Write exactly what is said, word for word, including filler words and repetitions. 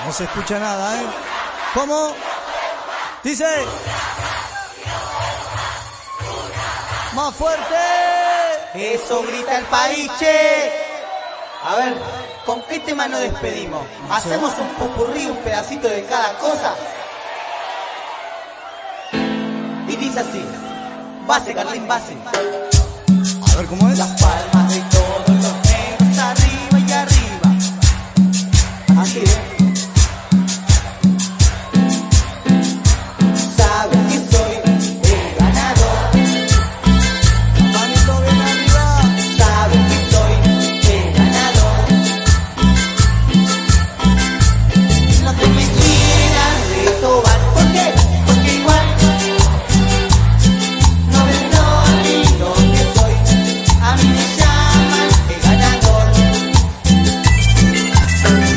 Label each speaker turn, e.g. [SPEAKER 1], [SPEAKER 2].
[SPEAKER 1] No se escucha nada, ¿eh? ¿Cómo? Dice... ¡Más fuerte!
[SPEAKER 2] Eso grita el país, che. A ver, ¿con qué tema nos despedimos? ¿Hacemos un popurrí, un pedacito de cada cosa? Y dice así, base, Carlín, base.
[SPEAKER 1] A ver cómo es.
[SPEAKER 2] Las palmas de todo